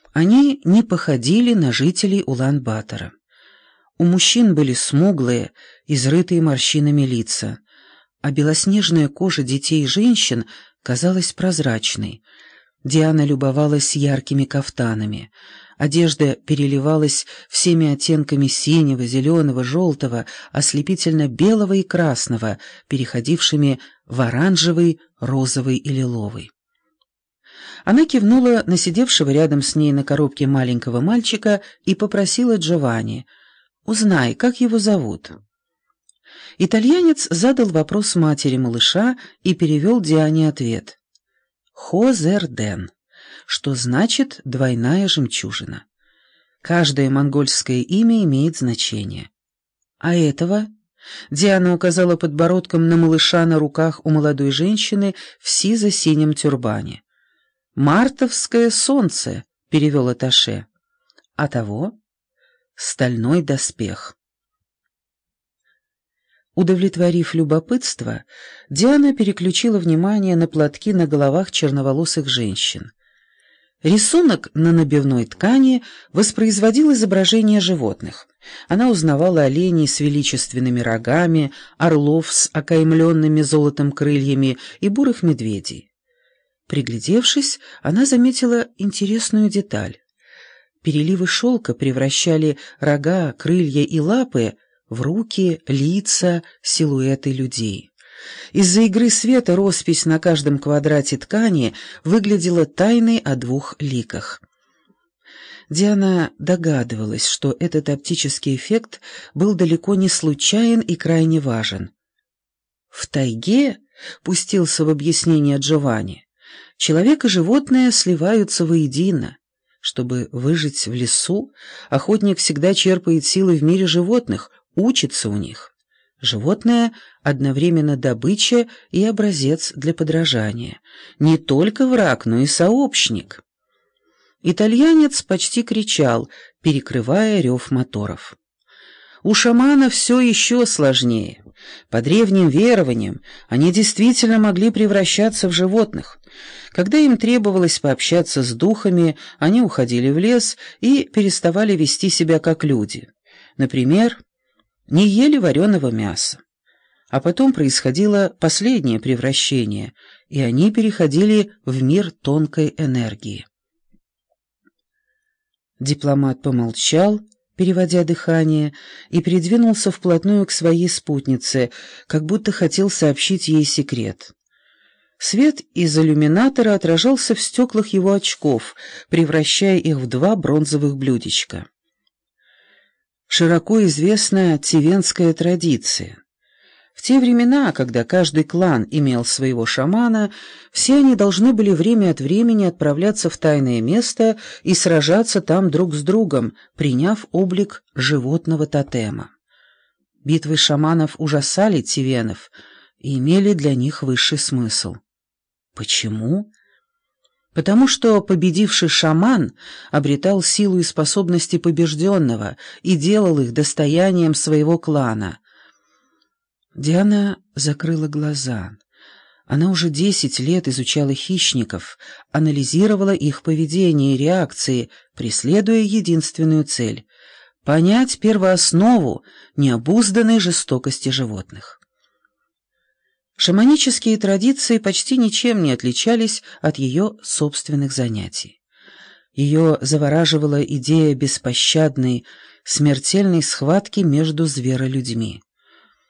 Они не походили на жителей Улан-Батора. У мужчин были смуглые, изрытые морщинами лица, а белоснежная кожа детей и женщин казалась прозрачной. Диана любовалась яркими кафтанами. Одежда переливалась всеми оттенками синего, зеленого, желтого, ослепительно-белого и красного, переходившими в оранжевый, розовый и лиловый. Она кивнула на сидевшего рядом с ней на коробке маленького мальчика и попросила Джованни: «Узнай, как его зовут?» Итальянец задал вопрос матери малыша и перевел Диане ответ: «Хозерден», что значит «двойная жемчужина». Каждое монгольское имя имеет значение. «А этого?» Диана указала подбородком на малыша на руках у молодой женщины в сизо-синем тюрбане. «Мартовское солнце», — перевел атташе. «А того?» «Стальной доспех». Удовлетворив любопытство, Диана переключила внимание на платки на головах черноволосых женщин. Рисунок на набивной ткани воспроизводил изображения животных. Она узнавала оленей с величественными рогами, орлов с окаймленными золотом крыльями и бурых медведей. Приглядевшись, она заметила интересную деталь. Переливы шелка превращали рога, крылья и лапы в руки, лица, силуэты людей. Из-за игры света роспись на каждом квадрате ткани выглядела тайной о двух ликах. Диана догадывалась, что этот оптический эффект был далеко не случайен и крайне важен. «В тайге», — пустился в объяснение Джованни, — «человек и животное сливаются воедино. Чтобы выжить в лесу, охотник всегда черпает силы в мире животных, учится у них. Животное — одновременно добыча и образец для подражания. Не только враг, но и сообщник». Итальянец почти кричал, перекрывая рев моторов. У шамана все еще сложнее. По древним верованиям они действительно могли превращаться в животных. Когда им требовалось пообщаться с духами, они уходили в лес и переставали вести себя как люди. Например, не ели вареного мяса. А потом происходило последнее превращение, и они переходили в мир тонкой энергии. Дипломат помолчал, переводя дыхание, и придвинулся вплотную к своей спутнице, как будто хотел сообщить ей секрет. Свет из иллюминатора отражался в стеклах его очков, превращая их в два бронзовых блюдечка. Широко известна тивенская традиция. В те времена, когда каждый клан имел своего шамана, все они должны были время от времени отправляться в тайное место и сражаться там друг с другом, приняв облик животного тотема. Битвы шаманов ужасали тивенов и имели для них высший смысл. Почему? Потому что победивший шаман обретал силу и способности побежденного и делал их достоянием своего клана. Диана закрыла глаза. Она уже 10 лет изучала хищников, анализировала их поведение и реакции, преследуя единственную цель — понять первооснову необузданной жестокости животных. Шаманические традиции почти ничем не отличались от ее собственных занятий. Ее завораживала идея беспощадной, смертельной схватки между зверолюдьми.